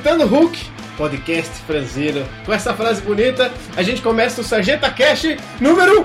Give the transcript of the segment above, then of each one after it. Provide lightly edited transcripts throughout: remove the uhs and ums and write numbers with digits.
Acertando o Hulk, podcast franzino. Com essa frase bonita, a gente começa o Sarjeta Cast número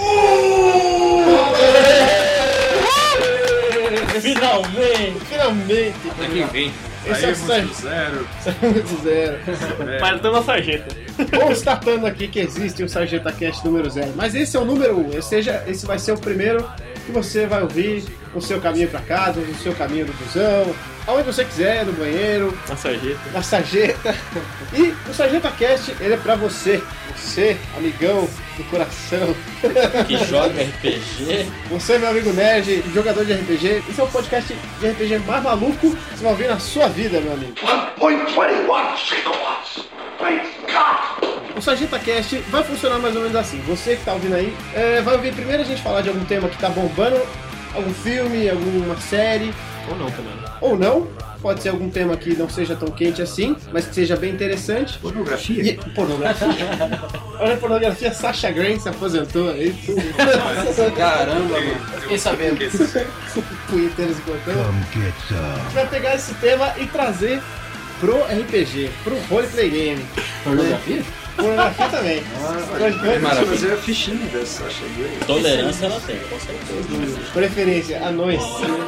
1! Finalmente! Até quem vem. Esse é o Zero. Mas estamos na sarjeta. Constatando aqui que existe o Sarjeta Cast número 0. Mas esse é o número 1, ou seja, esse vai ser o primeiro que você vai ouvir no seu caminho pra casa, no seu caminho do busão, aonde você quiser, no banheiro, na sarjeta. E o Sarjeta Cast, ele é pra você, amigão do coração, que joga RPG. Você, meu amigo nerd, jogador de RPG. Esse é o podcast de RPG mais maluco que você vai ouvir na sua vida, meu amigo. 1.21 gigawatts. Great God! O Sarjeta Cast vai funcionar mais ou menos assim. Você que tá ouvindo aí, vai ouvir primeiro a gente falar de algum tema que tá bombando, algum filme, alguma série. Ou não também. Ou não. Pode ser algum tema que não seja tão quente assim, mas que seja bem interessante. Pornografia? Pornografia. Olha a pornografia, Sasha Grey se aposentou aí. Caramba, mano. Fiquei sabendo. Punheteiros esgotando. A gente vai pegar esse tema e trazer pro RPG, pro roleplay game. Pornografia? Pornografia também. Vamos fazer a fichinha dessa Sasha Grey. Tolerância ela tem, com certeza. Preferência, anões.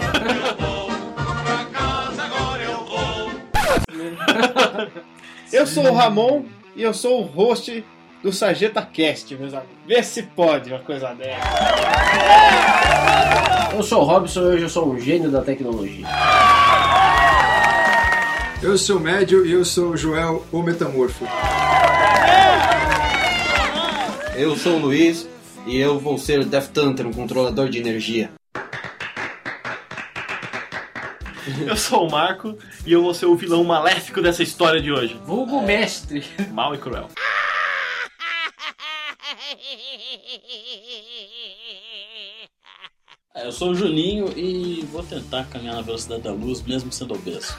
Eu sou o Ramon e eu sou o host do Sarjeta Cast, meus amigos. Vê se pode uma coisa dessa. Eu sou o Robson e hoje eu sou um gênio da tecnologia. Eu sou o Médio e eu sou o Joel, o Metamorfo. Eu sou o Luiz e eu vou ser o Death Hunter, um controlador de energia. Eu sou o Marco e eu vou ser o vilão maléfico dessa história de hoje. Vulgo mestre. Mal e cruel. Eu sou o Juninho e vou tentar caminhar na velocidade da luz, mesmo sendo obeso.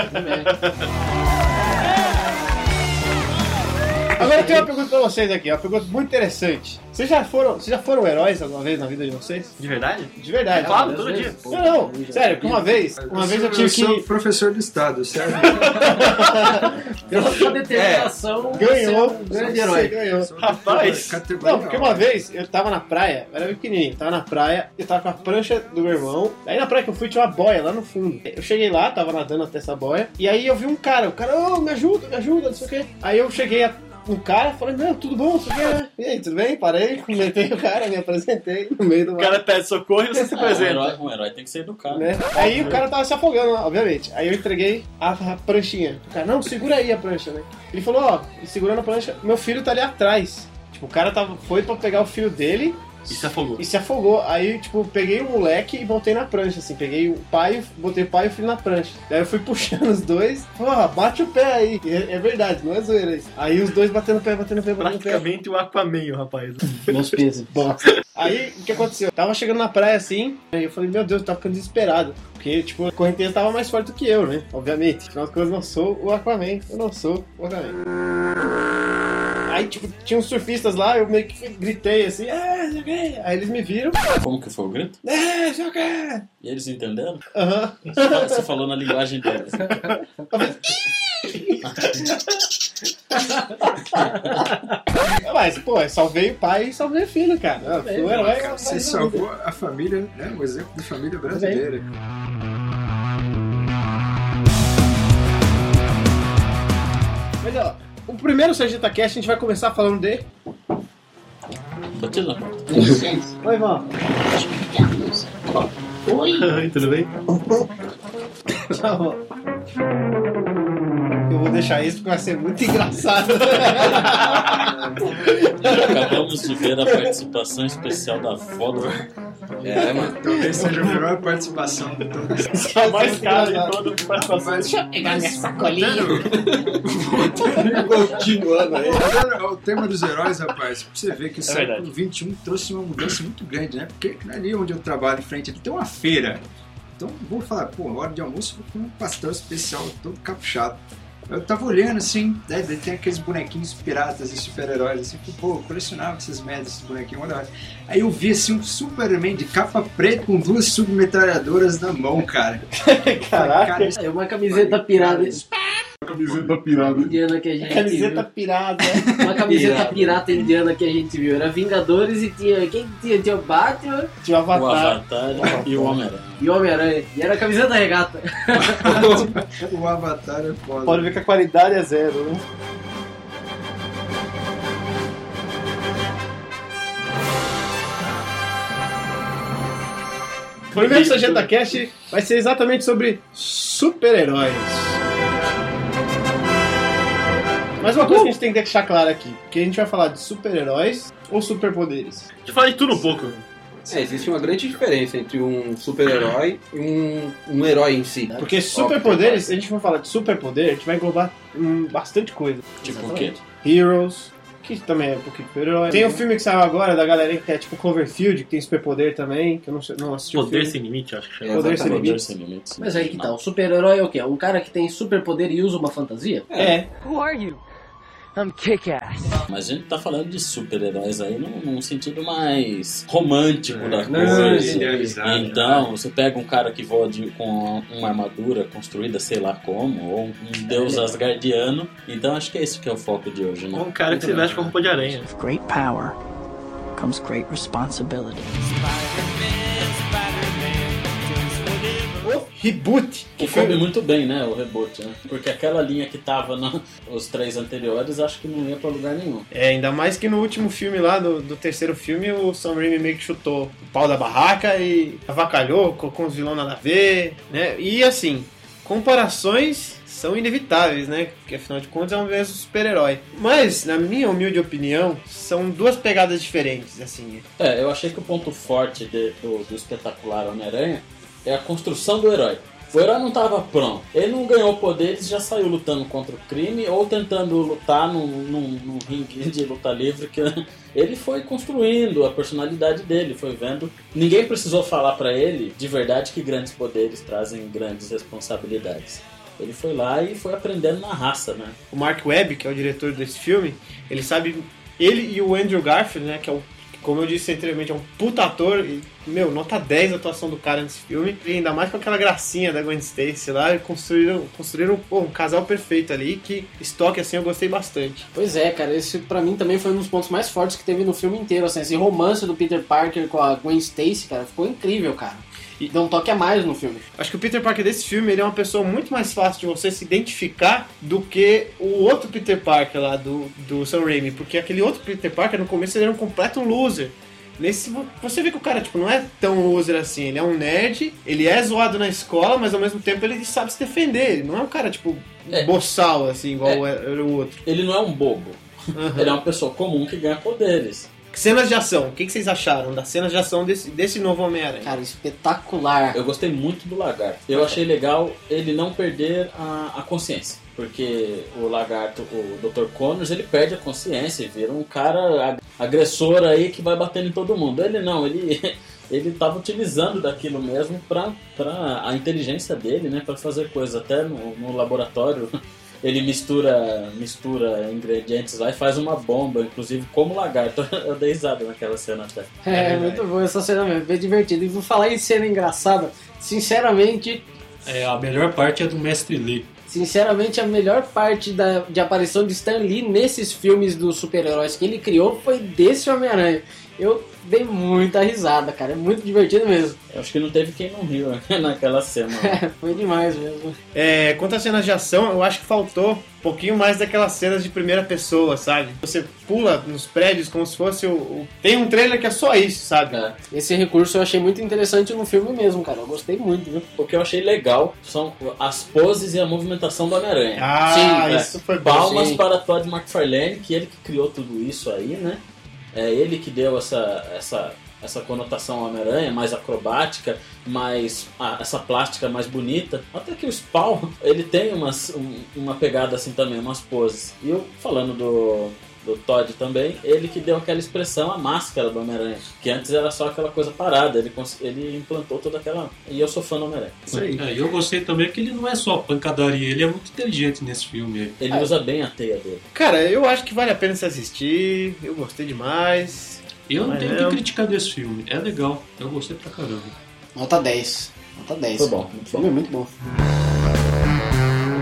Agora eu tenho uma pergunta pra vocês aqui, uma pergunta muito interessante. Vocês já foram heróis alguma vez na vida de vocês? De verdade? De verdade. Claro, todo dia. Não, sério, porque uma vez eu tive sou que... professor do estado, certo? Pela sua determinação, Ganhou, um grande herói. ganhou. Rapaz. Não, porque uma vez eu tava na praia, eu era pequenininho, tava na praia, eu tava com a prancha do meu irmão, aí na praia que eu fui tinha uma boia lá no fundo. Eu cheguei lá, tava nadando até essa boia, e aí eu vi um cara, ô, me ajuda, não sei o quê. Aí eu cheguei no cara, falei, não, tudo bom, não sei o quê, né? E aí, tudo bem? Parei, cumprimentei o cara, me apresentei no meio do mar. O cara pede socorro e você se apresenta. Um herói tem que ser educado. Né? Aí o cara tava se afogando, obviamente. Aí eu entreguei a pranchinha. O cara, não, segura aí a prancha, né? Ele falou, segurando a prancha, meu filho tá ali atrás. Tipo, o cara foi pra pegar o filho dele E se afogou. Aí, tipo, peguei o moleque e botei na prancha, assim. Peguei o pai, botei o pai e o filho na prancha. Daí eu fui puxando os dois. Porra, bate o pé aí. É verdade, não é zoeira isso. Aí os dois batendo o pé. Praticamente o Aquaman, o rapaz. Meus pesos. Aí, o que aconteceu? Tava chegando na praia, assim, aí eu falei, meu Deus, eu tava ficando desesperado. Porque, tipo, a correnteza tava mais forte do que eu, né? Obviamente. Afinal de contas, eu não sou o Aquaman. Eu não sou o Aquaman. Aí, tipo, tinha uns surfistas lá, eu meio que gritei assim, sei o quê. Aí eles me viram. Como que foi o grito? Sei o quê. E eles entenderam? Aham. Você falou na linguagem deles. Mas, pô, salvei o pai e salvei o filho, cara. Fui um herói. Você salvou a família, né? Um exemplo de família brasileira. Mas, ó, o primeiro Sarjeta Cast a gente vai começar falando de... Batida. Oi, vó. Oi, tudo bem? Tchau. Eu vou deixar isso porque vai ser muito engraçado. Acabamos de ver a participação especial da avó do... Mano. Talvez seja a melhor participação de todas. A mais cara de todo o participação. Deixa eu pegar minha sacolinha. Continuando aí. O tema dos heróis, rapaz, pra você ver que o século XXI trouxe uma mudança muito grande, né? Porque ali onde eu trabalho em frente aqui tem uma feira. Então vou falar, pô, hora de almoço vou comer um pastel especial todo caprichado. Eu tava olhando assim, né, tem aqueles bonequinhos piratas e super-heróis, assim, pô, eu colecionava essas merdas, esses bonequinhos, olha. Aí eu vi assim um Superman de capa preta com 2 submetralhadoras na mão, cara. Caraca. É uma camiseta pirada. camiseta pirata. Indiana que a gente Camiseta viu. pirada. Uma camiseta pirata indiana que a gente viu. Era Vingadores e tinha... Quem tinha? Tinha o Batman Tinha o O Avatar. Avatar e o Homem-Aranha. e o Homem-Aranha. E era a camiseta regata. O Avatar é foda. Pode ver que a qualidade é zero, né? O primeiro Sargento Cast vai ser exatamente sobre super-heróis. Mas uma coisa que a gente tem que deixar claro aqui, que a gente vai falar de super-heróis ou superpoderes. A gente fala de tudo um pouco. Existe uma grande diferença entre um super-herói e um herói em si. Porque superpoderes, se a gente for falar de superpoder, a gente vai englobar bastante coisa. Tipo o quê? Heroes, que também é um pouquinho de super-herói. Tem um filme que saiu agora da galerinha que é tipo Cloverfield, que tem superpoder também, que eu não assisti o Poder filme. sem limite, acho que chama. Poder sem Poder limites. sem limites. Mas aí que tá, o super-herói é o quê? Um cara que tem superpoder e usa uma fantasia? É. Who are you? I'm Kick-Ass. Mas a gente tá falando de super-heróis aí num sentido mais romântico da mais coisa. idealizado, Então, você pega um cara que voa com uma armadura construída, sei lá como, ou um deus asgardiano. Então, acho que é isso que é o foco de hoje, né? Um cara que se veste com roupa de aranha. With great power comes great responsibility. O reboot. Que coube muito bem, né, o reboot, né? Porque aquela linha que tava nos 3 anteriores, acho que não ia pra lugar nenhum. É, ainda mais que no último filme lá, do terceiro filme, o Sam Raimi meio que chutou o pau da barraca e avacalhou, colocou uns vilões nada a ver, né? E assim, comparações são inevitáveis, né? Porque afinal de contas é um mesmo super-herói. Mas, na minha humilde opinião, são duas pegadas diferentes, assim. Eu achei que o ponto forte do espetacular Homem-Aranha é a construção do herói. O herói não estava pronto. Ele não ganhou poderes e já saiu lutando contra o crime ou tentando lutar num ringue de luta livre. Que ele foi construindo a personalidade dele, foi vendo. Ninguém precisou falar para ele de verdade que grandes poderes trazem grandes responsabilidades. Ele foi lá e foi aprendendo na raça, né? O Mark Webb, que é o diretor desse filme, ele sabe... Ele e o Andrew Garfield, né, que é o... Como eu disse anteriormente, é um puta ator e, nota 10 a atuação do cara nesse filme. E ainda mais com aquela gracinha da Gwen Stacy lá, construíram um casal perfeito ali, que estoque assim eu gostei bastante. Pois é, cara, esse pra mim também foi um dos pontos mais fortes que teve no filme inteiro, assim, esse romance do Peter Parker com a Gwen Stacy, cara, ficou incrível, cara. E deu um toque a mais no filme. Acho que o Peter Parker desse filme, ele é uma pessoa muito mais fácil de você se identificar do que o outro Peter Parker lá do Sam Raimi, porque aquele outro Peter Parker no começo ele era um completo loser. Nesse, você vê que o cara tipo, não é tão loser assim, ele é um nerd, ele é zoado na escola, mas ao mesmo tempo ele sabe se defender, ele não é um cara tipo boçal assim, igual era o outro. Ele não é um bobo, ele é uma pessoa comum que ganha poderes. Cenas de ação, o que vocês acharam das cenas de ação desse novo Homem-Aranha? Cara, espetacular. Eu gostei muito do Lagarto. Eu achei legal ele não perder a consciência. Porque o Lagarto, o Dr. Connors, ele perde a consciência e vira um cara agressor aí que vai batendo em todo mundo. Ele não, ele tava utilizando daquilo mesmo pra a inteligência dele, né? Pra fazer coisas. Até no laboratório... Ele mistura ingredientes lá e faz uma bomba, inclusive como lagarto. Eu dei risada naquela cena até. É muito boa essa cena mesmo, bem divertida. E vou falar em cena engraçada, sinceramente... A melhor parte é do Mestre Lee. Sinceramente, a melhor parte de aparição de Stan Lee nesses filmes dos super-heróis que ele criou foi desse Homem-Aranha. Eu dei muita risada, cara. É muito divertido mesmo. Eu acho que não teve quem não riu naquela cena. Foi demais mesmo. Quanto às cenas de ação, eu acho que faltou um pouquinho mais daquelas cenas de primeira pessoa, sabe? Você pula nos prédios como se fosse Tem um trailer que é só isso, sabe? Esse recurso eu achei muito interessante no filme mesmo, cara. Eu gostei muito, viu? O que eu achei legal são as poses e a movimentação do Homem-Aranha. Sim, isso foi bom. Palmas para Todd McFarlane, que ele que criou tudo isso aí, né? É ele que deu essa conotação ao Homem-Aranha, mais acrobática, mais essa plástica mais bonita. Até que o Spawn, ele tem uma pegada assim também, umas poses. E eu, falando do Todd também, ele que deu aquela expressão, a máscara do Homem-Aranha, que antes era só aquela coisa parada, ele implantou toda aquela... E eu sou fã do Homem-Aranha. Eu gostei também que ele não é só pancadaria, ele é muito inteligente nesse filme. Ele usa bem a teia dele. Cara, eu acho que vale a pena se assistir, eu gostei demais. Eu não tenho que criticar desse filme, é legal, eu gostei pra caramba. Nota 10. Nota 10. Foi bom. O filme é muito bom.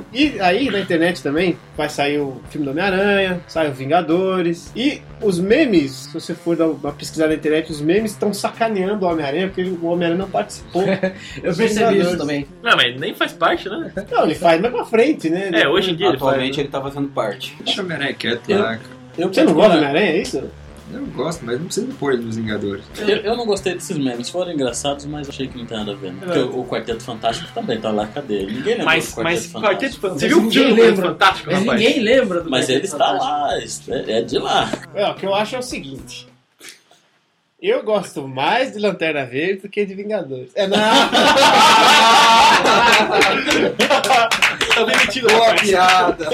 E aí, na internet também, vai sair o filme do Homem-Aranha, sai o Vingadores. E os memes, se você for dar uma pesquisada na internet, os memes estão sacaneando o Homem-Aranha, porque o Homem-Aranha não participou. Eu percebi isso também. Não, mas nem faz parte, né? Não, ele faz mais pra frente, né? Hoje em dia atualmente ele tá fazendo parte. Deixa o Homem-Aranha quieto lá. Você não gosta do Homem-Aranha, é isso? Eu gosto, mas não precisa pôr ele nos Vingadores. Eu não gostei desses memes, foram engraçados, mas achei que não tem nada a ver. Porque o Quarteto Fantástico também tá lá, cadê? Ninguém lembra do Quarteto Fantástico. Você viu o filme do Quarteto Fantástico, mas rapaz? Ninguém lembra do Mas ele está lá, é de lá. O que eu acho é o seguinte. Eu gosto mais de Lanterna Verde do que de Vingadores. Não! Tá demitido. Boa piada.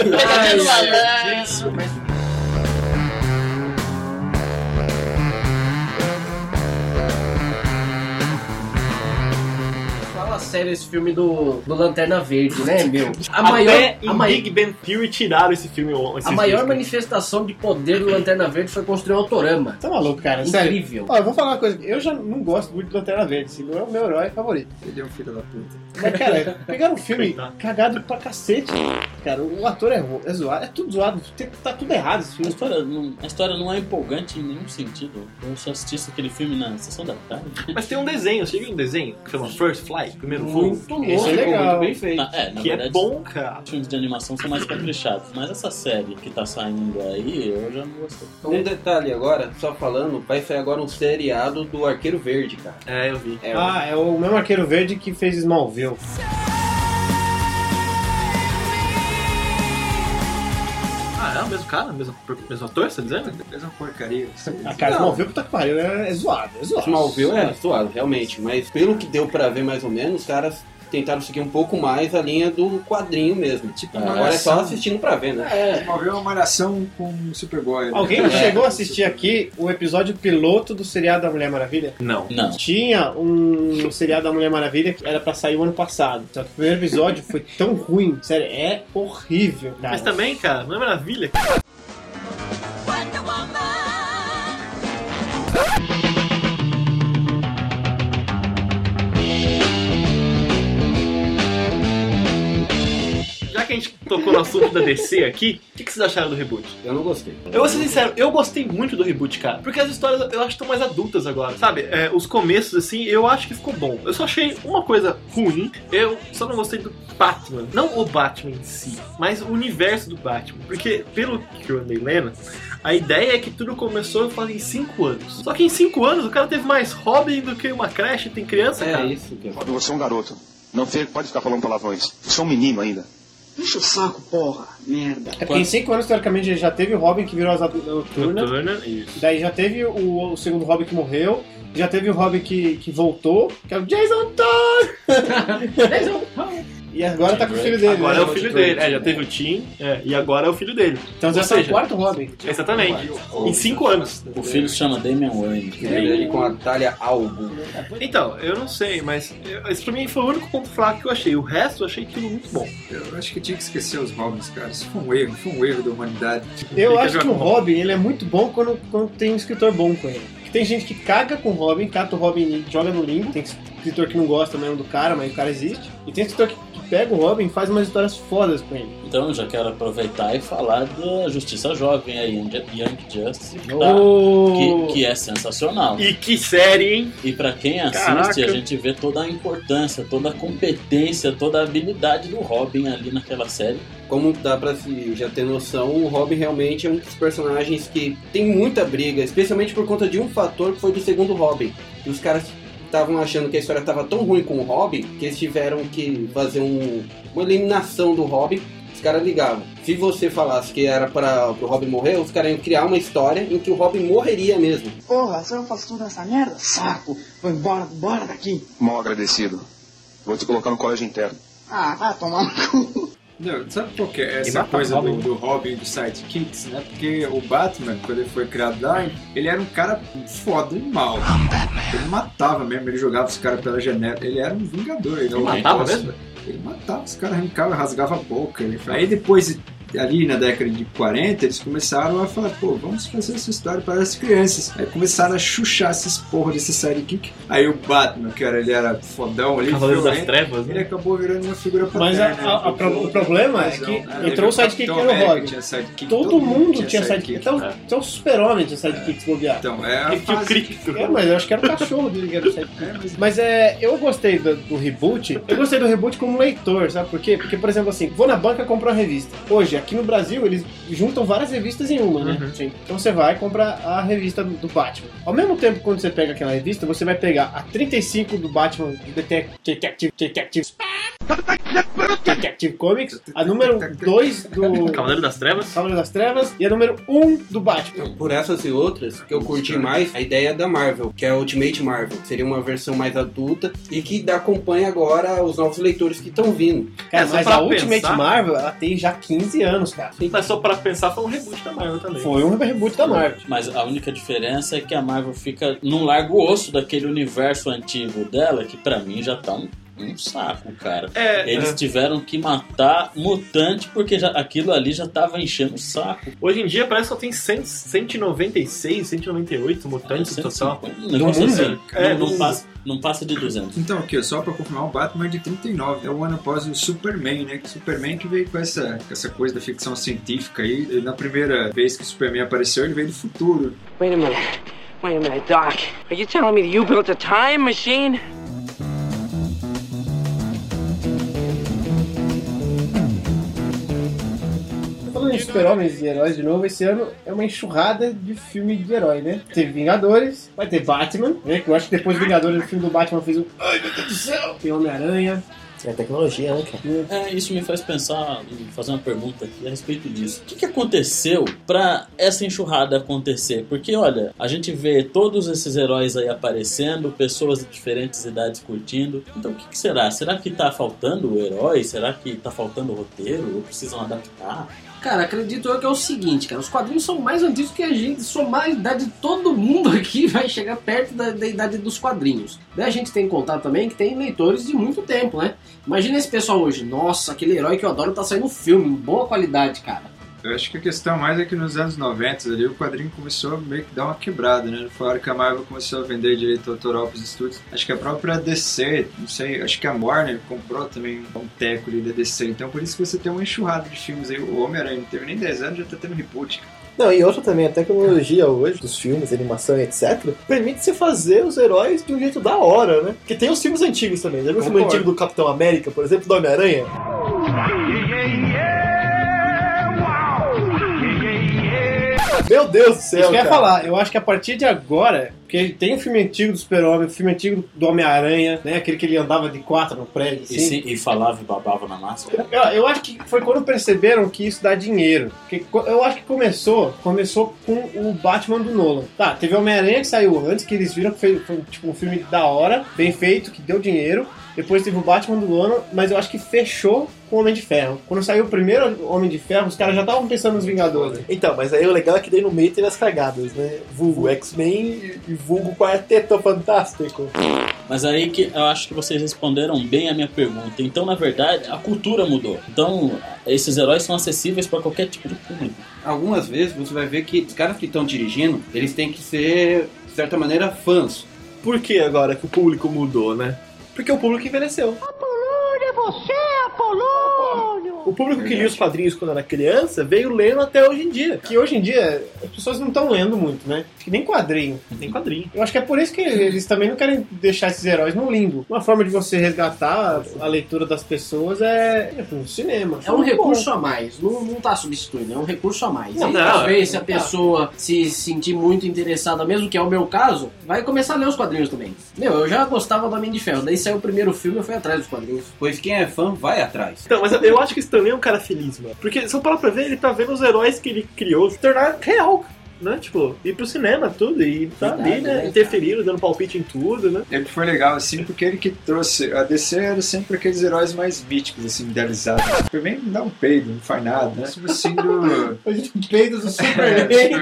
Sério esse filme do Lanterna Verde, né, meu? Big Ben Theory tiraram esse filme. A maior manifestação de poder do Lanterna Verde foi construir um autorama. Tá maluco, cara? Incrível. Sério. Eu vou falar uma coisa. Eu já não gosto muito de Lanterna Verde. Assim, não é o meu herói favorito. Ele é um filho da puta. Mas, cara, pegaram um filme cagado pra cacete. Cara, o ator é zoado. É tudo zoado. Tá tudo errado esse filme. A história não é empolgante em nenhum sentido. Eu só assisti aquele filme na sessão da tarde. Mas tem um desenho. Você viu um desenho que chama First Flight? Primeiro voo? Muito louco, esse é legal. muito bem feito. Na Que verdade, é bom, cara. os filmes de animação são mais caprichados. Mas essa série que tá saindo aí, eu já não gostei. Um detalhe agora, só falando, vai sair agora um seriado do Arqueiro Verde, cara. Eu vi. É o mesmo Arqueiro Verde que fez Smallville. É o mesmo cara? Mesmo ator, você tá dizendo? Mesma porcaria. Cara, Smallville, puta que pariu, é zoado. Smallville é zoado, realmente. Mas pelo que deu pra ver mais ou menos, os caras tentaram seguir um pouco mais a linha do quadrinho mesmo. Tipo, agora é só assistindo pra ver, né? Smallville é uma malhação com Superboy. Né? Alguém chegou a assistir aqui o episódio piloto do seriado da Mulher Maravilha? Não. Tinha um seriado da Mulher Maravilha que era pra sair o ano passado. Só que o primeiro episódio foi tão ruim. Sério, é horrível, cara. Mas também, cara, não é maravilha? Já que a gente tocou no assunto da DC aqui, o que vocês acharam do reboot? Eu não gostei. Eu vou ser sincero, eu gostei muito do reboot, cara. Porque as histórias eu acho que estão mais adultas agora. Sabe, os começos, assim, eu acho que ficou bom. Eu só achei uma coisa ruim. Eu só não gostei do Batman. Não o Batman em si, mas o universo do Batman. Porque, pelo que eu andei lendo, a ideia é que tudo começou fazem 5 anos. Só que em 5 anos o cara teve mais Robin do que uma creche, tem criança, cara. É isso que eu falo. Você é um garoto. Não pode ficar falando palavrões. Você é um menino ainda. Enche o saco, porra. Merda. É porque em 5 anos, teoricamente, já teve o Robin que virou Asa Noturna. Isso. Daí já teve o segundo Robin que morreu. Já teve o Robin que voltou, que é o Jason Todd. E agora tá com o filho dele. Agora né? é o filho dele. Já teve o Tim, e agora é o filho dele. Então já tá o quarto Robin. Exatamente. Em 5 anos. O filho se chama Damian Wayne. Ele com a Talia Algo. Então, eu não sei, mas esse pra mim foi o único ponto fraco que eu achei. O resto eu achei tudo muito bom. Eu acho que tinha que esquecer os Robins, cara. Isso foi um erro da humanidade. Eu acho que o Robin, ele é muito bom quando tem um escritor bom com ele. Tem gente que caga com o Robin, cata o Robin e joga no limbo. Tem escritor que não gosta mesmo do cara, mas o cara existe. E tem escritor que pega o Robin e faz umas histórias fodas com ele. Então eu já quero aproveitar e falar da Justiça Jovem aí, Young Justice, que é sensacional. E que série, hein? E pra quem assiste, Caraca. a gente vê toda a importância, toda a competência, toda a habilidade do Robin ali naquela série. Como dá pra se já ter noção, o Robin realmente é um dos personagens que tem muita briga, especialmente por conta de um fator que foi do segundo Robin. E os caras estavam achando que a história estava tão ruim com o Robin que eles tiveram que fazer uma eliminação do Robin. Os caras ligavam. Se você falasse que era para o Robin morrer, os caras iam criar uma história em que o Robin morreria mesmo. Porra, você não faz tudo essa merda? Saco. Vou embora, bora daqui. Mal agradecido. Vou te colocar no colégio interno. Ah, vai tomar no cu. Não, sabe por que essa coisa do Robin e do Sidekicks, né? Porque o Batman, quando ele foi criado lá, ele era um cara foda e mal. Ele matava mesmo, ele jogava os caras pela janela. Ele era um vingador. Ele matava mesmo? Ele matava os caras, arrancava, rasgava a boca. Aí depois ali na década de 40, eles começaram a falar, pô, vamos fazer essa história para as crianças. Aí começaram a chuchar essas porra desse sidekick. Aí o Batman, ele era fodão ali, Cavaleiro das Trevas, ele acabou virando uma figura Mas paterna. o problema é que entrou o sidekick no Robin. Todo mundo tinha sidekick. Então o Super-Homem tinha sidekick se bobear. Então, é a fase... mas eu acho que era o cachorro dele que era o sidekick. Mas eu gostei do reboot. Eu gostei do reboot como leitor, sabe por quê? Porque, por exemplo, assim, vou na banca comprar uma revista. Hoje, aqui no Brasil, eles juntam várias revistas em uma, né? Sim. Então você vai comprar a revista do Batman. Ao mesmo tempo, quando você pega aquela revista, você vai pegar a 35 do Batman Detective Comics, a número 2 do Cavaleiro das Trevas e a número 1 do Batman. Por essas e outras, que eu curti mais a ideia da Marvel, que é a Ultimate Marvel. Seria uma versão mais adulta e que acompanha agora os novos leitores que estão vindo. Cara, mas a Ultimate Marvel, ela tem já 15 anos, cara. Mas só pra pensar, foi um reboot da Marvel também. Foi um reboot da Marvel. Mas a única diferença é que a Marvel fica num largo osso daquele universo antigo dela, que pra mim já tá um saco, cara. Eles tiveram que matar mutante porque aquilo ali já tava enchendo o saco. Hoje em dia parece que só tem 196, 198 mutantes no total. Não passa de 200. Então, aqui, só pra confirmar, o Batman é de 39. É o ano após o Superman, né? O Superman que veio com essa coisa da ficção científica aí. E na primeira vez que o Superman apareceu, ele veio do futuro. Wait a minute, Doc. Are you telling me that you built a time machine? Falando em super-homens e heróis de novo, esse ano é uma enxurrada de filme de herói, né? Teve Vingadores, vai ter Batman, né? Que eu acho que depois de Vingadores o filme do Batman fez um... Ai, meu Deus do céu! Tem Homem-Aranha. É tecnologia, né, cara? Isso me faz pensar e fazer uma pergunta aqui a respeito disso. O que aconteceu pra essa enxurrada acontecer? Porque, olha, a gente vê todos esses heróis aí aparecendo, pessoas de diferentes idades curtindo. Então, o que será? Será que tá faltando o herói? Será que tá faltando o roteiro? Ou precisam adaptar? Cara, acredito eu que é o seguinte, cara, os quadrinhos são mais antigos que a gente, somar a idade de todo mundo aqui vai chegar perto da idade dos quadrinhos. Daí a gente tem que contar também que tem leitores de muito tempo, né? Imagina esse pessoal hoje, nossa, aquele herói que eu adoro tá saindo filme, em boa qualidade, cara. Eu acho que a questão mais é que nos anos 90 ali, o quadrinho começou a meio que dar uma quebrada, né? Foi a hora que a Marvel começou a vender direito autoral para os estúdios. Acho que a própria DC, não sei, acho que a Warner comprou também um teco ali da DC. Então por isso que você tem uma enxurrada de filmes aí. O Homem-Aranha não teve nem 10 anos, já tá tendo reboot. Não, e outra também, a tecnologia hoje, dos filmes, animação, etc., permite você fazer os heróis de um jeito da hora, né? Porque tem os filmes antigos também. Já viu o filme antigo do Capitão América, por exemplo, do Homem-Aranha? Meu Deus do céu, isso que eu ia falar, eu acho que a partir de agora, porque tem o filme antigo do Super-Homem, o filme antigo do Homem-Aranha, né? Aquele que ele andava de 4 no prédio, assim. E falava e babava na máscara. Eu acho que foi quando perceberam que isso dá dinheiro. Porque eu acho que começou com o Batman do Nolan. Tá, teve o Homem-Aranha que saiu antes, que eles viram que foi tipo um filme da hora, bem feito, que deu dinheiro. Depois teve o Batman do Nolan, mas eu acho que fechou com o Homem de Ferro. Quando saiu o primeiro Homem de Ferro, os caras já estavam pensando nos Vingadores. Então, mas aí o legal é que daí no meio teve as cagadas, né? Vulgo X-Men e vulgo Quarteto Fantástico. Mas aí que eu acho que vocês responderam bem a minha pergunta. Então, na verdade, a cultura mudou. Então, esses heróis são acessíveis para qualquer tipo de público. Algumas vezes você vai ver que os caras que estão dirigindo, eles têm que ser, de certa maneira, fãs. Por que agora que o público mudou, né? Porque o público envelheceu. Apolônio, é você, Apolônio! O público que lia os quadrinhos quando era criança veio lendo até hoje em dia. Que hoje em dia as pessoas não estão lendo muito, né? Acho que nem quadrinho. Nem quadrinho. Eu acho que é por isso que eles também não querem deixar esses heróis no limbo. Uma forma de você resgatar a leitura das pessoas é no cinema. É um recurso a mais. Não tá substituindo, é um recurso a mais. Não, talvez se a pessoa se sentir muito interessada, mesmo que é o meu caso, vai começar a ler os quadrinhos também. Eu já gostava do Homem de Ferro. Daí saiu o primeiro filme, eu fui atrás dos quadrinhos. Pois quem é fã vai atrás. Então, mas eu acho que isso também é um cara feliz, mano. Porque se eu parar pra ver, ele tá vendo os heróis que ele criou se tornar real, né? Tipo, ir pro cinema, tudo, e tá ali, né? Interferindo, dando palpite em tudo, né? Ele foi legal, assim, porque ele que trouxe... A DC era sempre aqueles heróis mais míticos, assim, idealizados. O Superman não dá um peido, não faz nada, né? Tipo assim, do... peido do Superman.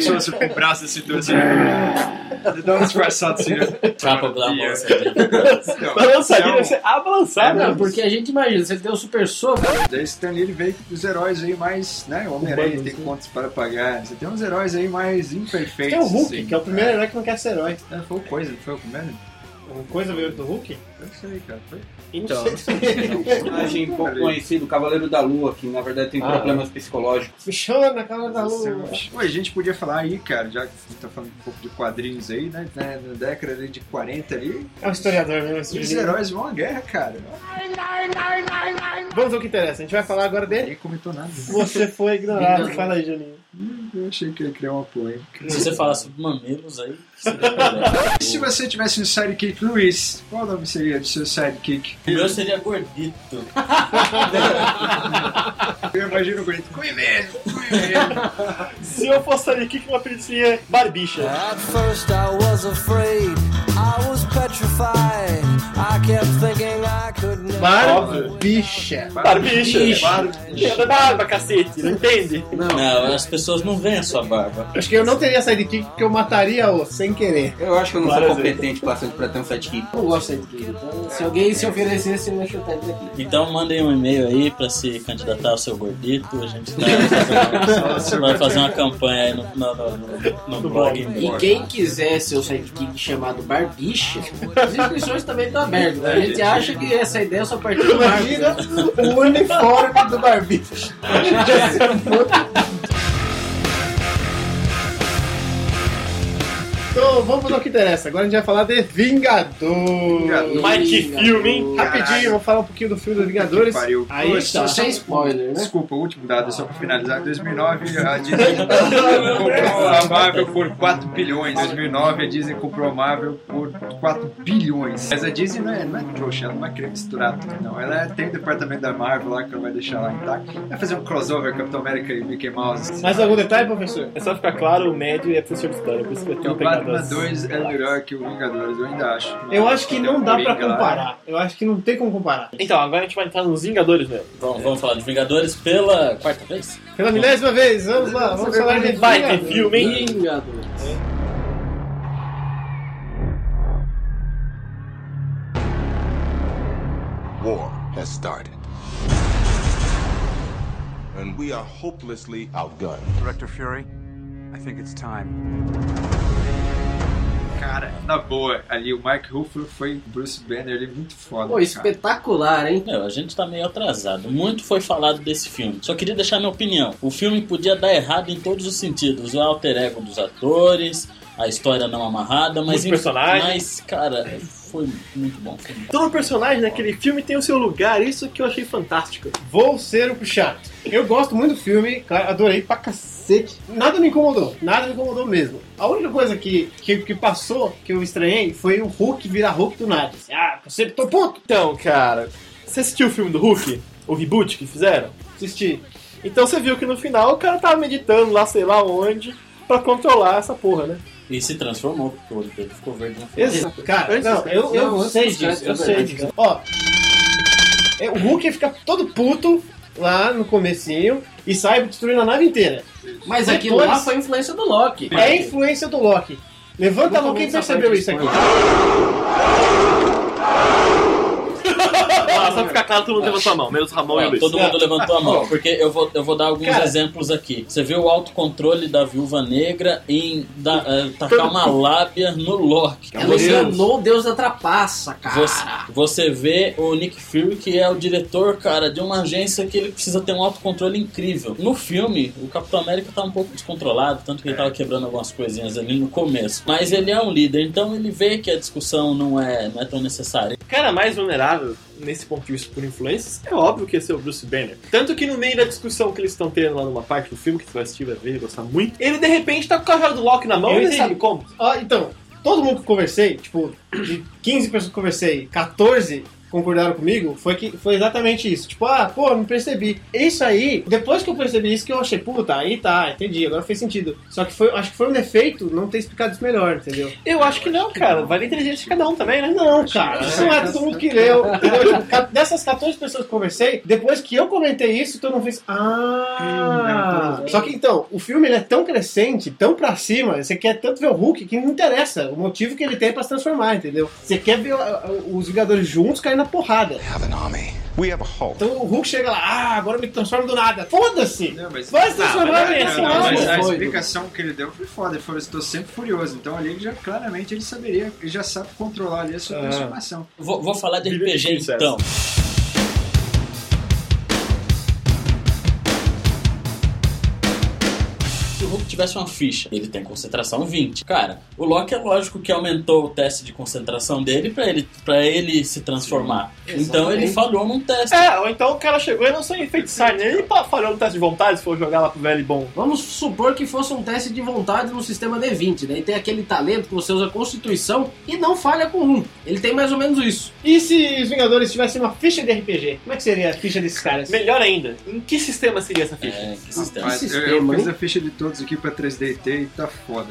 pessoas com o braço assim, tudo assim. Dá um disfarçado assim, né? Chapa glamour. Balançadinha, você abalançado. Não, porque a gente imagina, você tem o Super Soco. Daí esse Stan Lee, ele veio dos heróis aí mais, né? O Homem-Aranha tem contas para pagar. Você tem uns heróis aí mais imperfeitos. Tem o Hulk, assim, que é o primeiro herói que não quer ser herói. Foi o Coisa, foi o primeiro? O Coisa veio do Hulk? Eu sei, cara. Foi. Então, um personagem pouco conhecido, o Cavaleiro da Lua, que na verdade tem problemas psicológicos. Bichona, Cavaleiro da Lua. Ué, a gente podia falar aí, cara, já que você tá falando um pouco de quadrinhos aí, né? Na década de 40 ali. É um historiador mesmo. Os heróis vão à guerra, cara. Vamos ao que interessa. A gente vai falar agora dele. Ninguém comentou nada. Você foi ignorado. Fala aí, Juninho. Eu achei que ia criar uma polêmica. Se você falar sobre mamilos aí... Se você tivesse um sidekick, Luiz, qual nome seria do seu sidekick? O meu seria Gordito. Eu imagino o Gordito. Coimeiro. Se eu fosse sidekick, meu apelido seria Barbicha. At first I was afraid, I was petrified. I kept thinking I could never... Barbicha. Barbicha da barba, cacete, não entende? Não, as pessoas não veem a sua barba. Acho que eu não teria sidekick porque eu mataria-o sem querer. Eu acho que eu não sou competente bastante pra ter um sidekick. Eu não gosto de sidekick. Então, se alguém se oferecesse, eu ia chutar ele daqui. Então mandem um e-mail aí pra se candidatar ao seu Gordito. A gente vai fazer uma campanha aí no blog. E quem quiser ser o sidekick chamado Barbicha, as inscrições também estão abertas. A gente acha que essa ideia é só partir do Marcos. Imagina o uniforme do Barbicha. Então vamos ao que interessa. Agora a gente vai falar de Vingadores. Mas que filme, hein? Rapidinho, vou falar um pouquinho do filme dos Vingadores. Aí tá. Sem spoiler, né? Desculpa, o último dado, só pra finalizar. Em 2009, a Disney comprou a Marvel por 4 bilhões. Em 2009, a Disney comprou a Marvel por 4 bilhões. Mas a Disney não é trouxa, ela não vai querer misturar tudo, não. Ela tem o departamento da Marvel lá que ela vai deixar lá intacto. Vai fazer um crossover Capitão América e Mickey Mouse. Mais algum detalhe, professor? É só ficar claro, o médio é professor de história, por isso que eu tenho pegado. Batman 2 é melhor que o Vingadores, eu ainda acho. Eu acho que não dá pra comparar. Eu acho que não tem como comparar. Então, agora a gente vai entrar nos Vingadores mesmo. Vamos falar de Vingadores pela quarta vez? Pela 10ª vez, vamos lá, vamos falar de Vai ter filme, hein? Vingadores. War has started. And we are hopelessly outgunned. Director Fury, I think it's time. Cara, na boa, ali o Mark Ruffalo foi Bruce Banner, ele é muito foda. Pô, espetacular, hein? A gente tá meio atrasado. Muito foi falado desse filme. Só queria deixar minha opinião. O filme podia dar errado em todos os sentidos. O alter ego dos atores, a história não amarrada, mas... Mas, cara... Foi muito bom. Todo personagem naquele filme tem o seu lugar, isso que eu achei fantástico. Vou ser o chato. Eu gosto muito do filme, cara, adorei pra cacete. Nada me incomodou mesmo. A única coisa que passou, que eu estranhei, foi o Hulk virar Hulk do nada. Ah, você tô puto. Então, cara, você assistiu o filme do Hulk? O reboot que fizeram? Assisti. Então você viu que no final o cara tava meditando lá, sei lá onde, pra controlar essa porra, né? E se transformou, porque o olho dele ficou verde no final. Exato. Cara, não, eu sei disso, eu sei disso. Ó, o Hulk fica todo puto lá no comecinho e sai destruindo a nave inteira. Mas aquilo lá foi influência do Loki. É influência do Loki. Levanta a mão quem percebeu isso aqui. Só pra ficar claro, todo mundo levantou a mão, menos Ramon e o Luiz. Todo mundo levantou a mão, porque eu vou dar alguns exemplos aqui. Você vê o autocontrole da Viúva Negra em tacar uma lábia no Loki. Ela enganou o Deus da trapaça, cara. Você vê o Nick Fury, que é o diretor, cara, de uma agência que ele precisa ter um autocontrole incrível. No filme, o Capitão América tá um pouco descontrolado, tanto que ele tava quebrando algumas coisinhas ali no começo. Mas ele é um líder, então ele vê que a discussão não é tão necessária. O cara mais vulnerável nesse ponto de vista por influências, é óbvio que ia ser o Bruce Banner. Tanto que no meio da discussão que eles estão tendo lá numa parte do filme, que você vai assistir, vai ver, gostar muito, ele de repente tá com o cajado do Loki na mão e ele sabe como. Então, todo mundo que eu conversei, tipo, de 15 pessoas que eu conversei, 14 concordaram comigo foi exatamente isso. Tipo, não percebi. Isso aí, depois que eu percebi isso, que eu achei, puta, aí tá, entendi, agora fez sentido. Só que acho que foi um defeito não ter explicado isso melhor, entendeu? Eu acho que não, cara. Vai da inteligência de cada um também, né? Não, cara. Isso não é todo mundo que leu. Entendeu? Tipo, dessas 14 pessoas que conversei, depois que eu comentei isso, todo mundo fez, Só que então, o filme ele é tão crescente, tão pra cima, você quer tanto ver o Hulk que não interessa o motivo que ele tem pra se transformar, entendeu? Você quer ver os Vingadores juntos cair na porrada. Então o Hulk chega lá, agora eu me transformo do nada. Foda-se! Vai se transformar mas a explicação que ele deu foi foda. Ele falou, estou sempre furioso. Então ali claramente ele saberia, ele já sabe controlar ali a sua transformação. Vou falar de RPG então. Se o Hulk tivesse uma ficha, ele tem concentração 20. Cara, o Loki é lógico que aumentou o teste de concentração dele pra ele se transformar. Então ele falhou num teste. Ou então o cara chegou e não sei enfeitiçar nele, ele falhou no teste de vontade, se for jogar lá pro velho e bom. Vamos supor que fosse um teste de vontade no sistema D20, né? E tem aquele talento que você usa Constituição e não falha com 1. Ele tem mais ou menos isso. E se os Vingadores tivessem uma ficha de RPG? Como é que seria a ficha desses caras? Melhor ainda. Em que sistema seria essa ficha? Que sistema? Eu fiz a ficha de todos aqui pra 3DT e tá foda.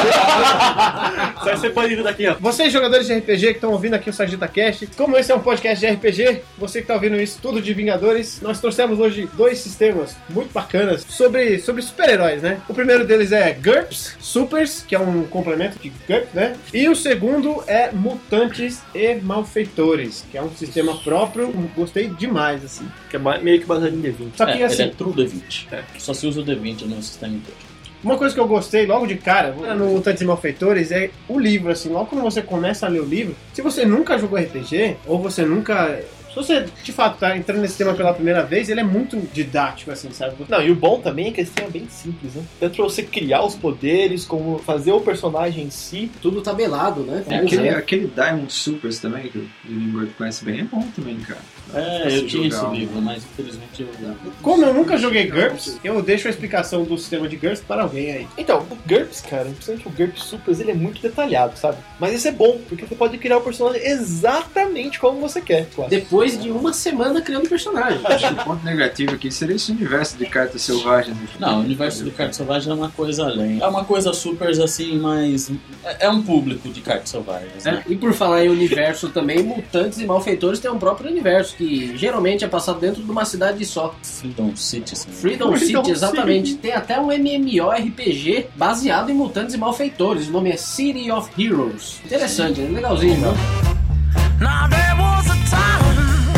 Você vai ser banido daqui, ó. Vocês, jogadores de RPG que estão ouvindo aqui o Sarjeta Cast, como esse é um podcast de RPG, você que tá ouvindo isso tudo de Vingadores, nós trouxemos hoje 2 sistemas muito bacanas sobre super-heróis, né? O primeiro deles é GURPS Supers, que é um complemento de GURPS, né? E o segundo é Mutantes e Malfeitores, que é um sistema próprio, gostei demais, assim. Que é meio que baseado em D20. Só que assim, ele é true D20. Só se usa o D20 no sistema inteiro. Uma coisa que eu gostei logo de cara no Mutantes e Malfeitores é o livro, assim, logo quando você começa a ler o livro, se você nunca jogou RPG, ou você nunca... Se você, de fato, tá entrando nesse tema pela primeira vez, ele é muito didático, assim, sabe? Não, e o bom também é que esse tema é bem simples, né? Tanto pra você criar os poderes, como fazer o personagem em si. Tudo tabelado, né? Aquele Diamond Supers também, que o Lingard conhece bem, é bom também, cara. Eu tinha esse livro, mas infelizmente eu... Como eu nunca joguei GURPS, eu deixo a explicação do sistema de GURPS para alguém aí. Então, o GURPS, cara, principalmente o GURPS Supers, ele é muito detalhado, sabe? Mas isso é bom, porque você pode criar o personagem exatamente como você quer, claro. Depois de uma semana criando personagem. Acho que o ponto negativo aqui seria esse universo de cartas selvagens. Não, o universo de cartas selvagens é uma coisa além. É uma coisa super assim, mas é um público de cartas selvagens, né? E por falar em universo também, Mutantes e Malfeitores tem um próprio universo, que geralmente é passado dentro de uma cidade só. Freedom City. Freedom City, exatamente. Tem até um MMORPG baseado em Mutantes e Malfeitores. O nome é City of Heroes. Interessante, legalzinho, não? Now there was a time.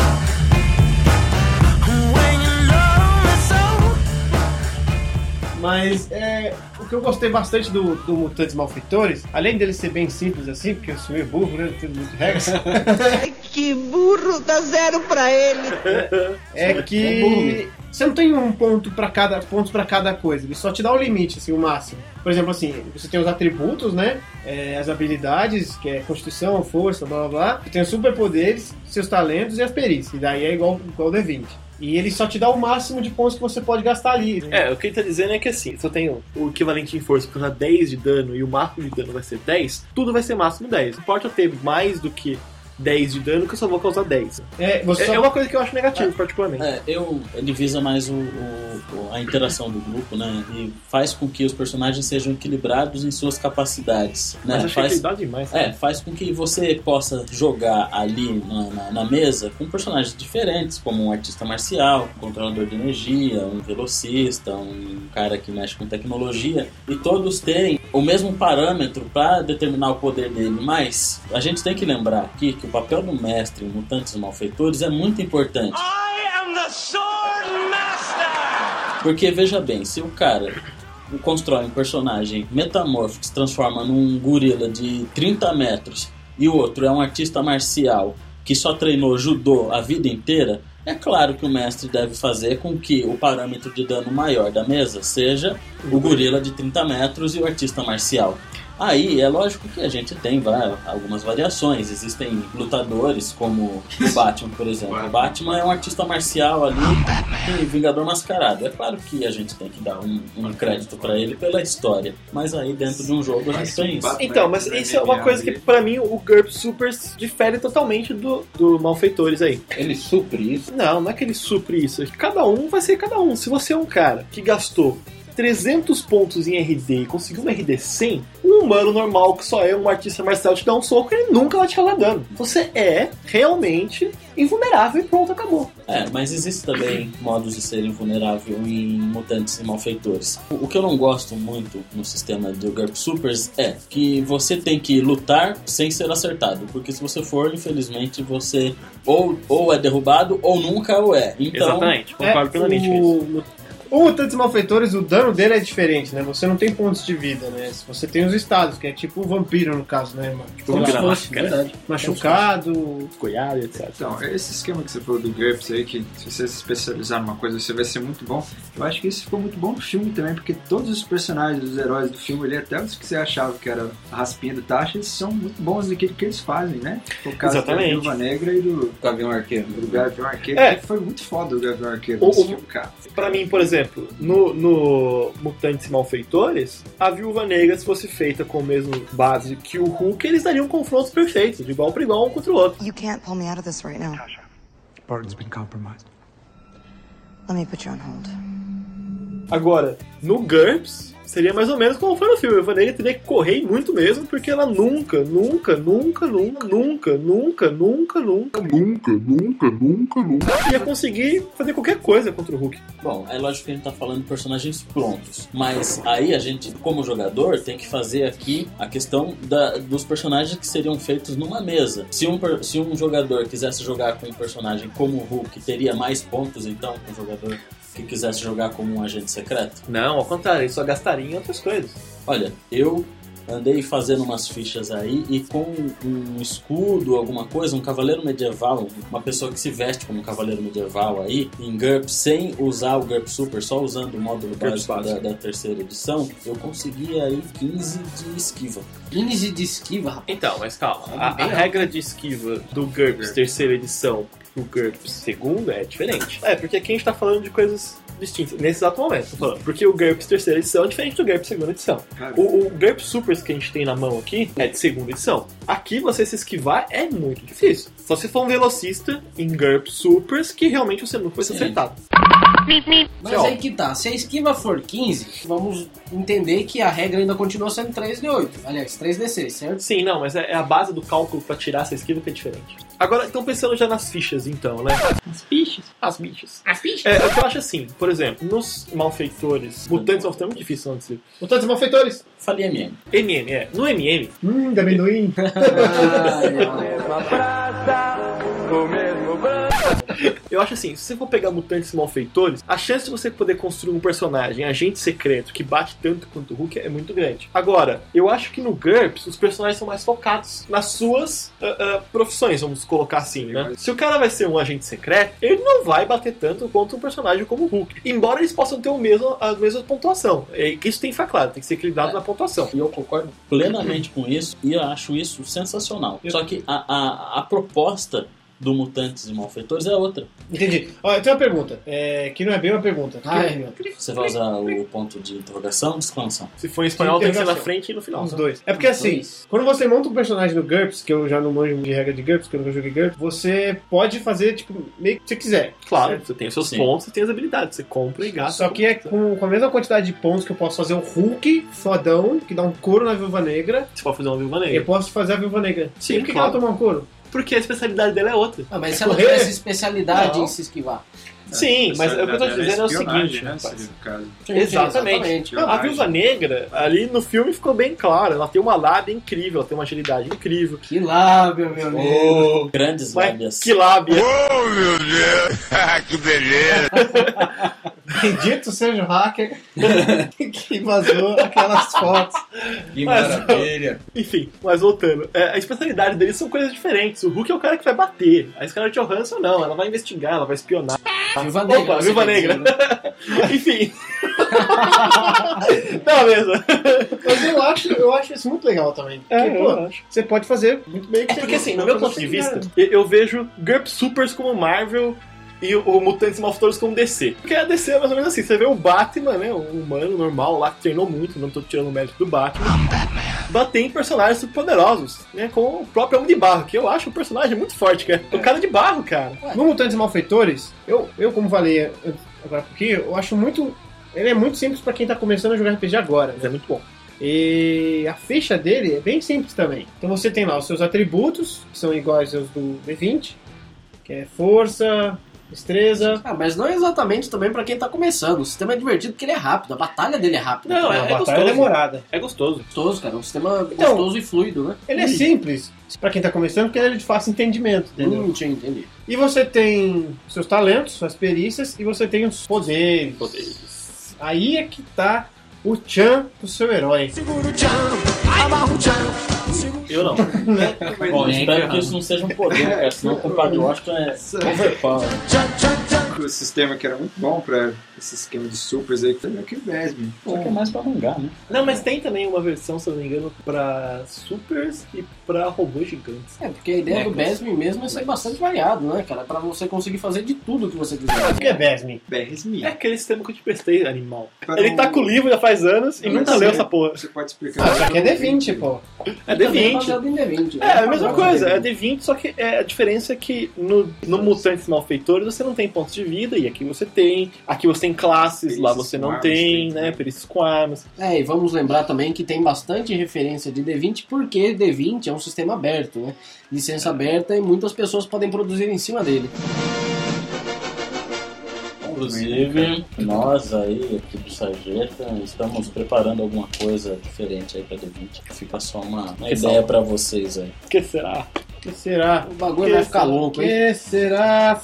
Mas o que eu gostei bastante do Mutantes Malfeitores, além dele ser bem simples assim, porque eu sou meio burro, né? Tudo muito regras. Que burro, dá 0 pra ele. É que você não tem pontos pra cada coisa, ele só te dá o limite, assim, o máximo. Por exemplo, assim, você tem os atributos, né? As habilidades, que é Constituição, Força, blá blá blá. Você tem os superpoderes, seus talentos e as perícias. E daí é igual o D20. E ele só te dá o máximo de pontos que você pode gastar ali. O que ele tá dizendo é que assim, se eu tenho o equivalente em força pra usar 10 de dano e o máximo de dano vai ser 10, tudo vai ser máximo 10. Não importa eu ter mais do que 10 de dano que eu só vou causar 10. É uma coisa que eu acho negativa, particularmente. Ele visa mais a interação do grupo, né? E faz com que os personagens sejam equilibrados em suas capacidades. Né? Mas achei equilibrado demais. Né? Faz com que você possa jogar ali na mesa com personagens diferentes, como um artista marcial, um controlador de energia, um velocista, um cara que mexe com tecnologia, e todos terem o mesmo parâmetro para determinar o poder dele. Mas a gente tem que lembrar aqui que o papel do mestre em Mutantes e Malfeitores é muito importante. I am the Sword Master! Porque, veja bem, se o cara constrói um personagem metamorfo que se transforma num gorila de 30 metros e o outro é um artista marcial que só treinou judô a vida inteira, é claro que o mestre deve fazer com que o parâmetro de dano maior da mesa seja o gorila de 30 metros e o artista marcial. Aí é lógico que a gente tem algumas variações. Existem lutadores como o Batman, por exemplo. O Batman é um artista marcial ali e Vingador mascarado. É claro que a gente tem que dar um crédito pra ele pela história, mas aí dentro de um jogo a gente tem isso. Então, mas isso é uma coisa que pra mim o GURPS Super difere totalmente do Malfeitores aí. Ele supre isso? Não é que ele supre isso. Cada um vai ser cada um. Se você é um cara que gastou 300 pontos em RD e conseguiu um RD 100, um humano normal que só é um artista marcial te dá um soco, ele nunca vai te calar dano. Você é realmente invulnerável e pronto, acabou. Mas existe também modos de ser invulnerável em mutantes e malfeitores. O que eu não gosto muito no sistema do GURPS Supers é que você tem que lutar sem ser acertado, porque se você for, infelizmente, você ou é derrubado ou nunca o é. Então, exatamente, concordo plenamente com isso. O Mutantes e Malfeitores, o dano dele é diferente, né? Você não tem pontos de vida, né? Você tem os estados, que é tipo o vampiro, no caso, né, mano? Tipo, machucado, escoiado, etc. Então, esse esquema que você falou do GURPS aí, que se você se especializar numa coisa, você vai ser muito bom. Eu acho que isso ficou muito bom no filme também, porque todos os personagens, os heróis do filme ali, até os que você achava que era a raspinha do Tacha, eles são muito bons naquilo que eles fazem, né? O caso da Viúva Negra e do Gavião Arqueiro. Do Gavião Arqueiro, que foi muito foda o Gavião Arqueiro nesse filme, cara. Pra mim, por exemplo, no Mutantes e Malfeitores, a Viúva Negra, se fosse feita com a mesma base que o Hulk, eles dariam confrontos perfeitos, de igual para igual um contra o outro. You can't pull me out of this right now. Barton's been compromised. Let me put you on hold. Agora, no GURPS, seria mais ou menos como foi no filme. A Viúva Negra teria que correr muito mesmo, porque ela nunca ia conseguir fazer qualquer coisa contra o Hulk. Bom, é lógico que a gente tá falando de personagens prontos, mas aí a gente, como jogador, tem que fazer aqui a questão dos personagens que seriam feitos numa mesa. Se um jogador quisesse jogar com um personagem como o Hulk, teria mais pontos, então, com o jogador que quisesse jogar como um agente secreto? Não, ao contrário, ele só gastaria em outras coisas. Olha, eu andei fazendo umas fichas aí e com um escudo, alguma coisa, um cavaleiro medieval, uma pessoa que se veste como um cavaleiro medieval aí, em GURPS, sem usar o GURPS Super, só usando o módulo básico da terceira edição, eu consegui aí 15 de esquiva. 15 de esquiva, rapaz. Então, mas calma, a regra de esquiva do GURPS terceira edição pro GURPS segunda é diferente. Porque aqui a gente tá falando de coisas distintas, nesse exato momento, tô falando. Porque o GURPS terceira edição é diferente do GURPS segunda edição. O GURPS Supers que a gente tem na mão aqui é de segunda edição. Aqui você se esquivar é muito difícil. Só se for um velocista em GURPS Supers que realmente você nunca foi acertado. Mas aí que tá, se a esquiva for 15, vamos entender que a regra ainda continua sendo 3d8. Aliás, 3d6, certo? Sim, não, mas é a base do cálculo pra tirar essa esquiva que é diferente. Agora, então pensando já nas fichas, então, né? As bichas. O que eu acho assim, por exemplo, nos Malfeitores, Mutantes é muito difícil não dizer. Mutantes e Malfeitores. Falei MM. MM, No MM. De amendoim. Eu acho assim, se você for pegar Mutantes e Malfeitores, a chance de você poder construir um personagem, agente secreto, que bate tanto quanto o Hulk é muito grande. Agora, eu acho que no GURPS, os personagens são mais focados nas suas profissões, vamos colocar assim, né? Se o cara vai ser um agente secreto, ele não vai bater tanto quanto um personagem como o Hulk. Embora eles possam ter a mesma pontuação. Isso tem que ficar claro, tem que ser equilibrado na pontuação. E eu concordo plenamente com isso, e eu acho isso sensacional. Só que a proposta do Mutantes e Malfeitores é outra. Entendi. Olha, eu tenho uma pergunta, que não é bem uma pergunta. Você vai usar o ponto de interrogação ou de exclamação? Se for em espanhol, tem que ser na frente e no final. Os dois. É porque assim, quando você monta um personagem no GURPS, que eu já não manjo de regra de GURPS, que eu nunca joguei GURPS, você pode fazer, tipo, meio que você quiser. Claro, certo? Você tem os seus pontos, você tem as habilidades, você compra e gasta. Só que é com a mesma quantidade de pontos que eu posso fazer o Hulk fodão, que dá um couro na Viúva Negra. Você pode fazer uma Viúva Negra. Eu posso fazer a Viúva Negra. Sim, por que ela toma um couro? Porque a especialidade dela é outra. Mas se ela tivesse especialidade em se esquivar. Sim, mas o que eu tô dizendo é o seguinte, né? Exatamente. A Viúva Negra, ali no filme ficou bem claro. Ela tem uma lábia incrível, ela tem uma agilidade incrível. Que lábia, meu amigo. Grandes lábias. Que lábia. Oh, meu Deus. Que beleza. Bendito seja o hacker que vazou aquelas fotos. Que maravilha. Enfim, mas voltando. A especialidade deles são coisas diferentes. O Hulk é o cara que vai bater. A Scarlett Johansson não, ela vai investigar, ela vai espionar. Viúva Negra. Opa, Viúva Negra. Enfim. Não, mesmo. Mas eu acho isso muito legal também. Porque, pô, você pode fazer muito bem o que você porque quiser, assim, no meu ponto de vista, eu vejo GURPS Supers como Marvel e o Mutantes Malfeitores como DC. Porque a DC é mais ou menos assim, você vê o Batman, né, um humano normal lá que treinou muito, não tô tirando o mérito do Batman, bater em personagens super poderosos, né, com o próprio Homem de Barro, que eu acho um personagem muito forte, cara. O cara de barro, cara. No Mutantes Malfeitores, eu como falei agora um pouquinho, eu acho muito... Ele é muito simples pra quem tá começando a jogar RPG agora, Mas é muito bom. E a ficha dele é bem simples também. Então você tem lá os seus atributos, que são iguais aos do D20, que é força, destreza. Mas não é exatamente também pra quem tá começando. O sistema é divertido porque ele é rápido, a batalha dele é rápida. Não, A é batalha gostoso. é demorada. É gostoso. Gostoso, cara. Um sistema gostoso e fluido, né? Ele é simples pra quem tá começando, porque ele é de fácil entendimento, entendeu? Entendi. E você tem seus talentos, suas perícias, e você tem os poderes. Aí é que tá o tchan do seu herói. Segura o tchan, amarra o tchan. Eu não. Bom, espero que isso não seja um poder, cara, senão o compadre Washington é overpower. O sistema que era muito bom pra esse esquema de supers aí, que foi aqui o Besme. Só que é mais pra mangá, né? Não, mas tem também uma versão, se eu não me engano, pra supers e pra robôs gigantes. Porque a ideia do Besme mesmo é ser bastante variado, né, cara? Pra você conseguir fazer de tudo que você quiser. O que é Besme? É aquele sistema que eu te prestei, animal. Ele tá com o livro já faz anos e nunca leu essa porra. Você pode explicar. Isso aqui é D20, pô. É D20. D20. É a mesma coisa, é D20, só que a diferença é que no Mutantes Malfeitores você não tem pontos de vida, e aqui você tem. Aqui você tem classes, lá você não tem, né? Perícias com armas. E vamos lembrar também que tem bastante referência de D20, porque D20 é um sistema aberto, né? Licença aberta e muitas pessoas podem produzir em cima dele. Inclusive, nós aí, aqui do Sarjeta, estamos preparando alguma coisa diferente aí pra D20. Fica só uma ideia pra vocês aí. O que será? O que será? O bagulho vai ficar louco, hein? O que será?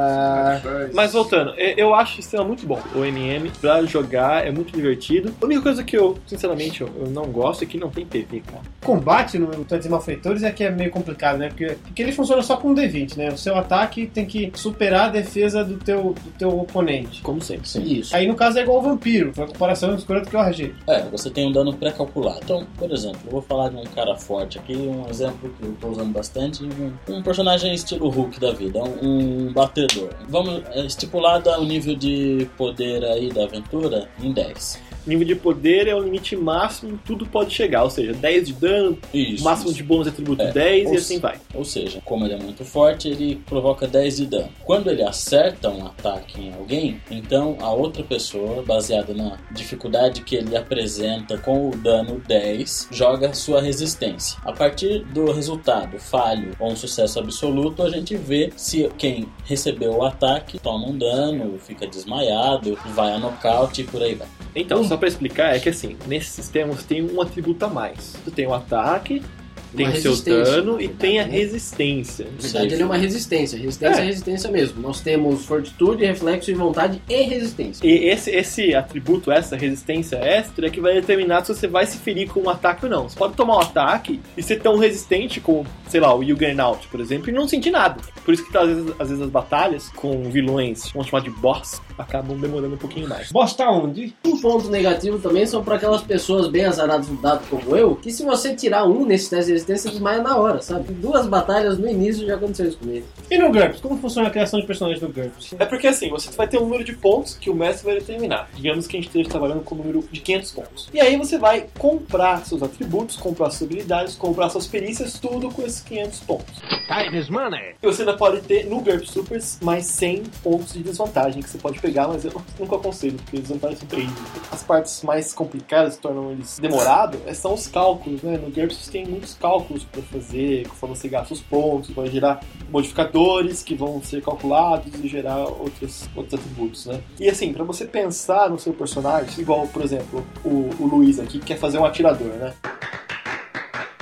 Mas voltando, eu acho o sistema muito bom. O MM, pra jogar, é muito divertido. A única coisa que eu, sinceramente, eu não gosto é que não tem PV, cara. O combate no Mutantes Malfeitores é que é meio complicado, né? Porque ele funciona só com D20, né? O seu ataque tem que superar a defesa do teu oponente. Como sempre. Sim. Isso. Aí no caso é igual o vampiro, foi a comparação escrota que eu arranjei. Você tem um dano pré-calculado. Então, por exemplo, eu vou falar de um cara forte aqui, um exemplo que eu tô usando bastante, um personagem estilo Hulk da vida, um batedor. Vamos estipular o nível de poder aí da aventura em 10. Nível de poder é o limite máximo, tudo pode chegar, ou seja, 10 de dano, máximo de bônus de atributo 10 e assim vai. Ou seja, como ele é muito forte, ele provoca 10 de dano. Quando ele acerta um ataque em alguém, então a outra pessoa, baseada na dificuldade que ele apresenta com o dano 10, joga sua resistência. A partir do resultado falho ou um sucesso absoluto, a gente vê se quem recebeu o ataque toma um dano, fica desmaiado, vai a nocaute e por aí vai. Então, só pra explicar, é que assim, nesse sistema você tem um atributo a mais. Você tem o ataque, tem o seu dano e tem a resistência. Na verdade, ele é uma resistência. Resistência é resistência mesmo. Nós temos fortitude, reflexo e vontade e resistência. E esse atributo, essa resistência extra, é que vai determinar se você vai se ferir com um ataque ou não. Você pode tomar um ataque e ser tão resistente com, sei lá, o Juggernaut, por exemplo, e não sentir nada. Por isso que às vezes as batalhas com vilões, vamos chamar de boss, acabam demorando um pouquinho mais. Boss tá onde? Um ponto negativo também são para aquelas pessoas bem azaradas no dado como eu, que se você tirar um nesse teste de resistência, desmaia na hora, sabe? 2 batalhas no início já aconteceu isso comigo. E no GURPS? Como funciona a criação de personagens no GURPS? É porque assim, você vai ter um número de pontos que o mestre vai determinar. Digamos que a gente esteja trabalhando com um número de 500 pontos. E aí você vai comprar seus atributos, comprar suas habilidades, comprar suas perícias, tudo com esses 500 pontos. Time is money. E você ainda pode ter no GURPS Supers mais 100 pontos de desvantagem que você pode pegar, mas eu nunca aconselho, porque as desvantagens são terríveis. As partes mais complicadas que tornam eles demorados são os cálculos, né? No GURPS você tem muitos cálculos para fazer, conforme você gasta os pontos, vai gerar modificadores que vão ser calculados e gerar outros atributos, né? E assim, para você pensar no seu personagem, igual, por exemplo, o Luiz aqui, que quer fazer um atirador, né?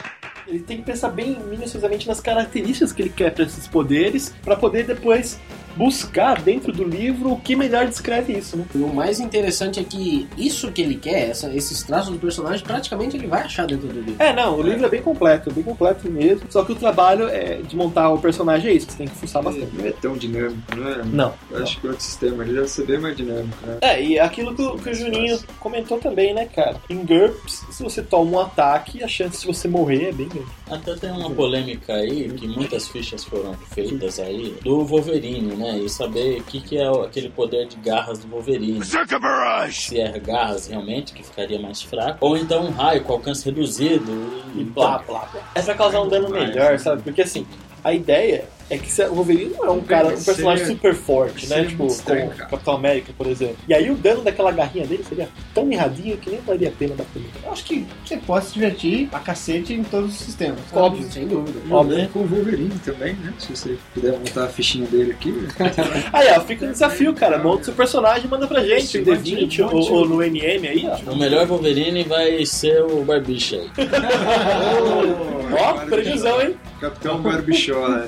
Ele tem que pensar bem minuciosamente nas características que ele quer para esses poderes, para poder depois buscar dentro do livro o que melhor descreve isso, né? E o mais interessante é que isso que ele quer, esses traços do personagem, praticamente ele vai achar dentro do livro. Não, o livro é bem completo mesmo. Só que o trabalho de montar o personagem é isso, que você tem que fuçar bastante. Não é tão dinâmico, não é? Não. Eu acho que o outro sistema ali deve ser bem mais dinâmico, né? E aquilo que o Juninho comentou também, né, cara? Em GURPS, se você toma um ataque, a chance de você morrer é bem grande. Até tem uma polêmica aí, que muitas fichas foram feitas aí, do Wolverine, né? E saber o que é aquele poder de garras do Wolverine. Se é garras realmente, que ficaria mais fraco, ou então um raio com alcance reduzido e blá blá blá. É pra causar um dano melhor, sabe? Porque assim, a ideia é que o Wolverine não é um personagem super forte, né? Tipo, como o Capitão América, por exemplo. E aí o dano daquela garrinha dele seria tão mirradinho que nem valeria a pena dar pra ele. Eu acho que você pode se divertir a cacete em todos os sistemas. Óbvio, sem dúvida. Óbvio. Com o Wolverine também, né? Se você puder montar a fichinha dele aqui. Aí, ó, fica um desafio, cara. Monta o seu personagem e manda pra gente, no D20 ou no MM aí, ó. O melhor Wolverine vai ser o Barbicha aí. Ó, previsão, hein? Capitão Barbichola.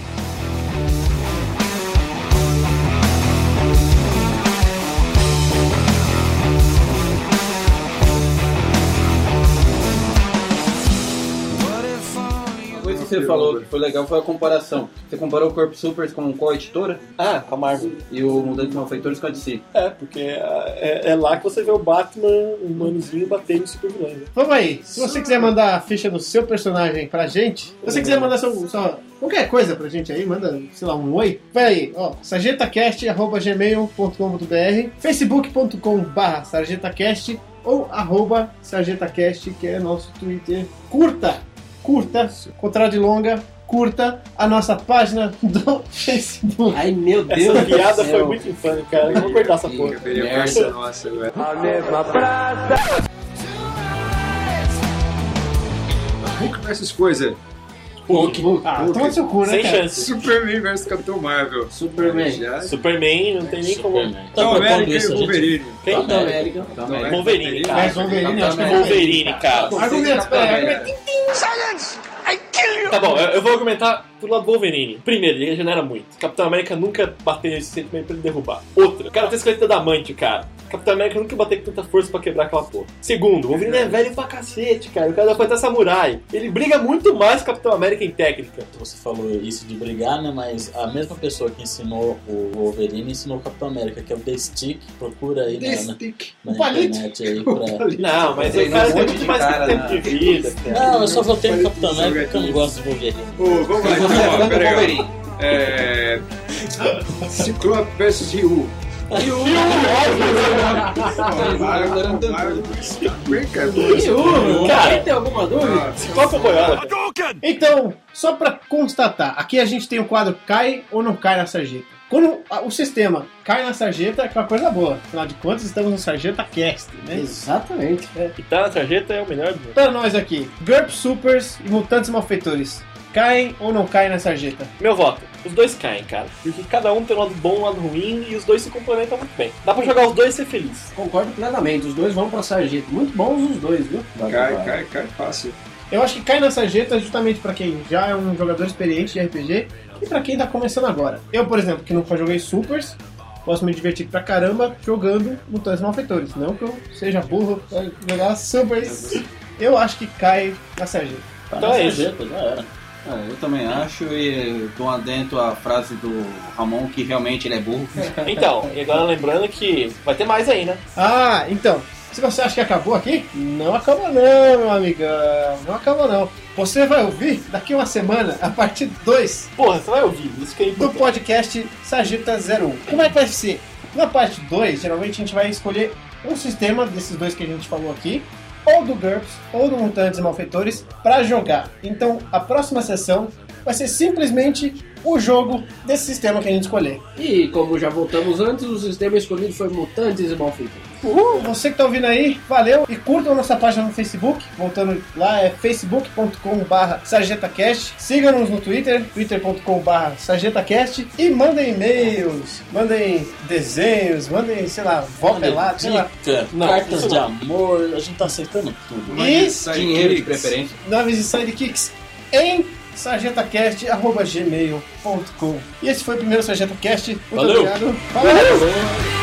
Você falou que foi legal foi a comparação. Você comparou o Corpo Supers com qual editora? Com a Marvel. E o Mutantes Malfeitores com a DC. Porque é lá que você vê o Batman, o humanozinho, batendo em super vilões. Né? Vamos aí, se você quiser mandar a ficha do seu personagem pra gente, se você quiser mandar só qualquer coisa pra gente aí, manda, sei lá, um oi. Vai aí, ó, sarjetacast@gmail.com.br, facebook.com/sarjetacast ou @sarjetacast, que é nosso Twitter. Curta, contrário de longa, curta a nossa página do Facebook. Ai, meu Deus. Essa piada foi muito infame, cara. Eu vou cortar essa porra. Nossa, velho. A mesma praça. Hulk versus coisa. Hulk. Toma seu cu, né, sem cara? chance. Superman versus Capitão Marvel. Superman, não tem nem como. Capitão América e Wolverine. Quem? Capitão América. Wolverine, cara. Mas Wolverine, acho que é Wolverine, cara. Argumentos, peraí. Tá bom, eu vou argumentar pro lado do Wolverine. Primeiro, ele regenera muito. Capitão América nunca bateu esse sentimento pra ele derrubar. Outra, o cara tem esqueleto da amante, cara. Capitão América nunca bateu com tanta força pra quebrar aquela porra. Segundo, o Wolverine é velho pra cacete, cara. O cara foi até samurai. Ele briga muito mais que o Capitão América em técnica. Você falou isso de brigar, né? Mas a mesma pessoa que ensinou o Wolverine ensinou o Capitão América, que é o The Stick. Procura aí na internet aí pra... Não, mas o cara tem muito mais tempo de vida. Não, eu só voltei no Capitão América porque eu não gosto do Wolverine. Vamos lá, peraí. Ciclope versus Ryu. Cara, tem alguma dúvida? Qual que é o boiola? Então, só pra constatar, aqui a gente tem o quadro cai ou não cai na sarjeta. Quando o sistema cai na sarjeta, é aquela coisa boa. Afinal de contas, estamos no Sarjeta Cast, né? Exatamente. E tá na sarjeta é o melhor do mundo. Pra nós aqui, GURPS Supers e Mutantes Malfeitores, caem ou não caem na sarjeta? Meu voto, os dois caem, cara. Porque cada um tem um lado bom e um lado ruim e os dois se complementam muito bem. Dá pra jogar os dois e ser feliz. Concordo plenamente, os dois vão pra sarjeta. Muito bons os dois, viu? Cai fácil. Eu acho que cai na sarjeta justamente pra quem já é um jogador experiente de RPG e pra quem tá começando agora. Eu, por exemplo, que nunca joguei Supers, posso me divertir pra caramba jogando Mutantes Malfeitores. Não que eu seja burro pra jogar Supers. Eu acho que cai na sarjeta. Então é isso. Já era. Eu também acho, e tô adentro à frase do Ramon que realmente ele é burro. Então, e agora lembrando que vai ter mais aí, né? Então, se você acha que acabou aqui, não acabou não, meu amigão. Não acabou não. Você vai ouvir daqui uma semana a parte 2. Porra, você vai ouvir, isso que é importante. Do podcast Sarjeta 01. Como é que vai ser? Na parte 2, geralmente a gente vai escolher um sistema desses dois que a gente falou aqui, ou do GURPS, ou do Mutantes e Malfeitores, pra jogar. Então, a próxima sessão vai ser simplesmente o jogo desse sistema que a gente escolher. E como já voltamos antes, o sistema escolhido foi Mutantes e Malfeitores. Você que tá ouvindo aí, valeu! E curtam nossa página no Facebook, voltando lá, é facebook.com/sarjetacast. Siga-nos no Twitter, twitter.com/sarjetacast. E mandem e-mails, mandem desenhos, mandem, sei lá, vocalado, sei lá. Cartas de amor, a gente tá aceitando tudo. E dinheiro de preferência. Nomes e sidekicks em sarjetacast@gmail.com. E esse foi o primeiro SarjetaCast. Muito Valeu. obrigado. Falou!